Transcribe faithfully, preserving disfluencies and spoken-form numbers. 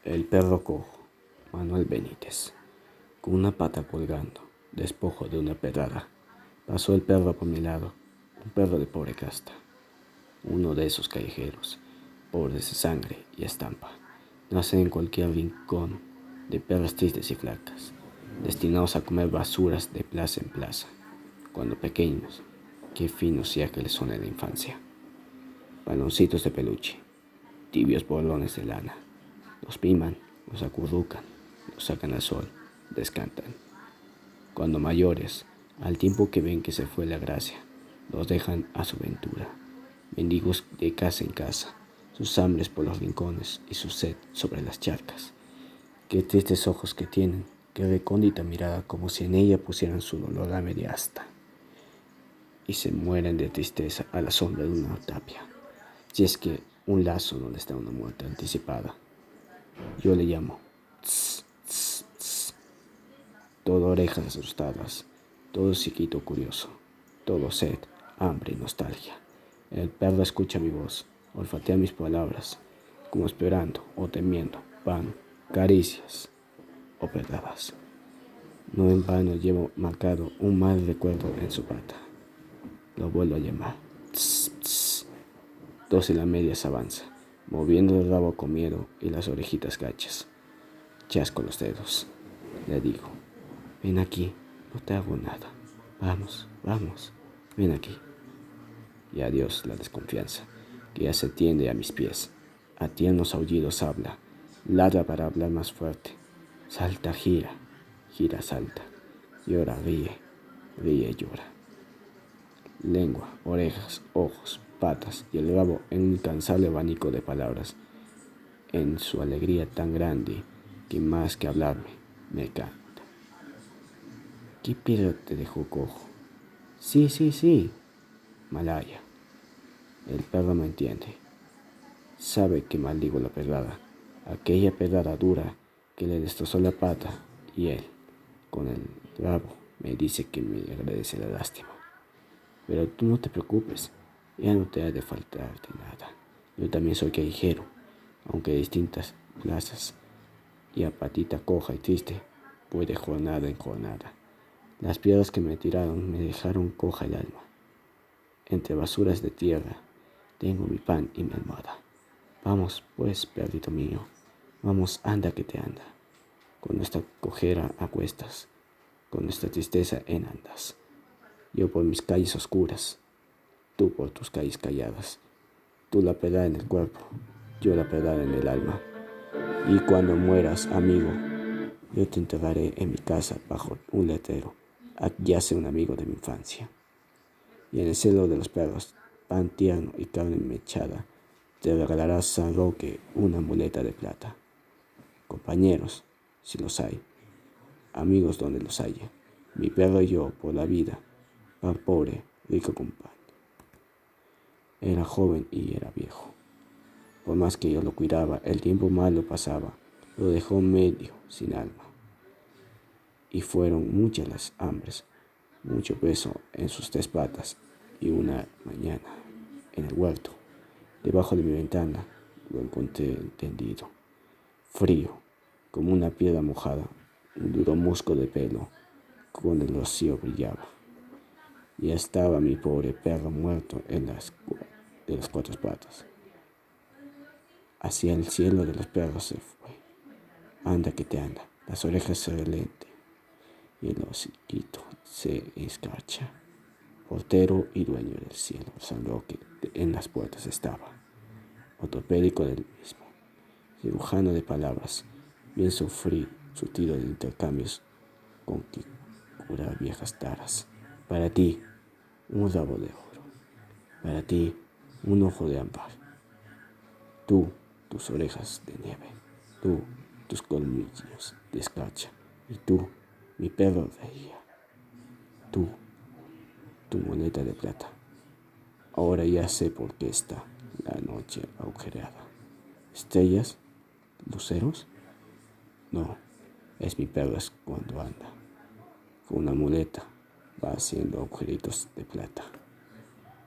El perro cojo, Manuel Benítez, con una pata colgando, despojo de una pedrada. Pasó el perro por mi lado, un perro de pobre casta, uno de esos callejeros, pobres de sangre y estampa. Nacen en cualquier rincón de perras tristes y flacas, destinados a comer basuras de plaza en plaza. Cuando pequeños, qué finos y ágiles son en la infancia. Baloncitos de peluche, tibios bolones de lana. Los miman, los acurrucan, los sacan al sol, descantan. Cuando mayores, al tiempo que ven que se fue la gracia, los dejan a su ventura. Mendigos de casa en casa, sus hambres por los rincones y su sed sobre las charcas. Qué tristes ojos que tienen, qué recóndita mirada, como si en ella pusieran su dolor a media asta. Y se mueren de tristeza a la sombra de una tapia, si es que un lazo donde está una muerte anticipada. Yo le llamo tss, tss, tss. Todo orejas asustadas, todo psiquito curioso, todo sed, hambre y nostalgia. El perro escucha mi voz, olfatea mis palabras, como esperando o temiendo pan, caricias o pedradas. No en vano llevo marcado un mal recuerdo en su pata. Lo vuelvo a llamar. Tss, tss. Dos y la media se avanza, moviendo el rabo con miedo y las orejitas gachas. Chasco los dedos. Le digo, ven aquí, no te hago nada. Vamos, vamos, ven aquí. Y adiós la desconfianza, que ya se tiende a mis pies. A tiernos aullidos habla, ladra para hablar más fuerte. Salta, gira, gira, salta. Llora, ríe, ríe, llora. Lengua, orejas, ojos, patas y el rabo en un incansable abanico de palabras. En su alegría tan grande que más que hablarme, me canta. ¿Qué piedra te dejó cojo? Sí, sí, sí. Malaya. El perro me entiende. Sabe que maldigo la pedrada, aquella pedrada dura que le destrozó la pata, y él, con el rabo, me dice que me agradece la lástima. Pero tú no te preocupes, ya no te ha de faltarte nada. Yo también soy callejero, aunque de distintas plazas, y a patita coja y triste, voy de jornada en jornada. Las piedras que me tiraron me dejaron coja el alma. Entre basuras de tierra, tengo mi pan y mi almohada. Vamos, pues, perrito mío, vamos, anda que te anda. Con nuestra cojera a cuestas, con nuestra tristeza en andas. Yo por mis calles oscuras, tú por tus calles calladas. Tú la pedrada en el cuerpo, yo la pedrada en el alma. Y cuando mueras, amigo, yo te enterraré en mi casa bajo un letrero. Aquí yace un amigo de mi infancia. Y en el celo de los perros, pan tierno y carne mechada, te regalará San Roque una muleta de plata. Compañeros, si los hay, amigos donde los haya, mi perro y yo por la vida, pan pobre, rico con pan. Era joven y era viejo. Por más que yo lo cuidaba, el tiempo mal lo pasaba, lo dejó medio sin alma. Y fueron muchas las hambres, mucho peso en sus tres patas, y una mañana, en el huerto, debajo de mi ventana, lo encontré tendido, frío, como una piedra mojada, un duro musgo de pelo, con el rocío brillaba. Y estaba mi pobre perro muerto en las, de las cuatro patas. Hacia el cielo de los perros se fue. Anda que te anda, las orejas se relenten y el hociquito se escarcha. Portero y dueño del cielo, San Roque en las puertas estaba. Ortopédico del mismo, cirujano de palabras, bien sufrir su tiro de intercambios con que curar viejas taras. Para ti, un rabo de oro. Para ti, un ojo de ámbar. Tú, tus orejas de nieve. Tú, tus colmillos de escarcha. Y tú, mi perro reía. Tú, tu moneda de plata. Ahora ya sé por qué está la noche agujereada. ¿Estrellas? ¿Luceros? No, es mi perro cuando anda. Con una muleta va haciendo agujeritos de plata.